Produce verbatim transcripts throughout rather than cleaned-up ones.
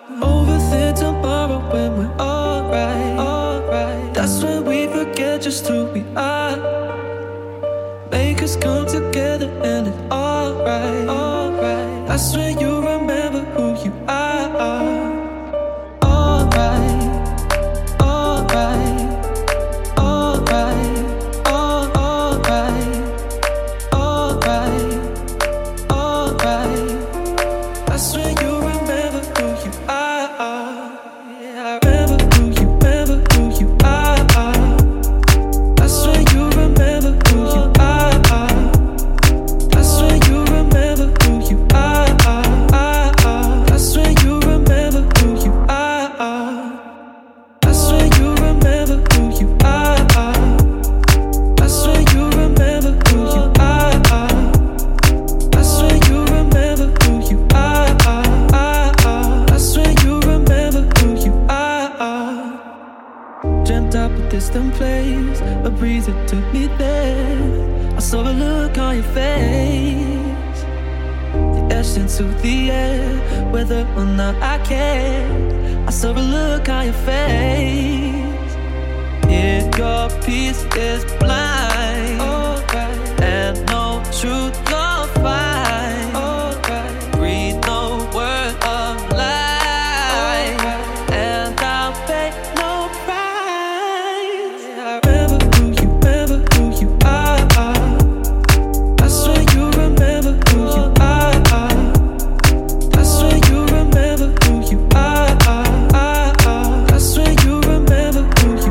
Overthink tomorrow when we're alright, alright. That's when we forget just who we are. Make us come together and it's alright, alright. That's when you remember who you are. Alright, alright, alright, alright, alright, alright. That's when you remember who you are. Yeah, I remember who you, remember who you are. That's when you remember who you are. That's when you remember who you are. That's when you remember who you are. That's when you remember who you are. That's when you remember who you are. That's when you remember who you are. That's when you remember who you are. Dreamt up a distant place, a breeze that took me there. I saw a look on your face. You etched into the air, whether or not I care. I saw a look on your face. Yeah, your peace is blind, alright. And no truth nor fight, alright. Read no word of lie, alright. And I'll pay no price. Yeah, I remember who you, remember who you are. That's when you remember who you are. That's when you remember who you are. That's when you remember who you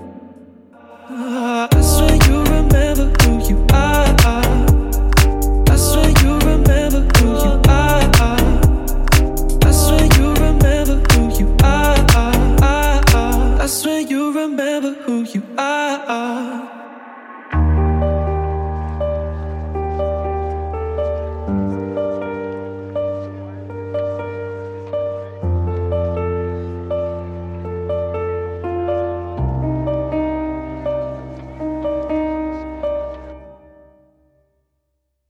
are. That's when you remember who you are. That's when you remember who you are. That's when you remember who you are. That's when you remember who you are.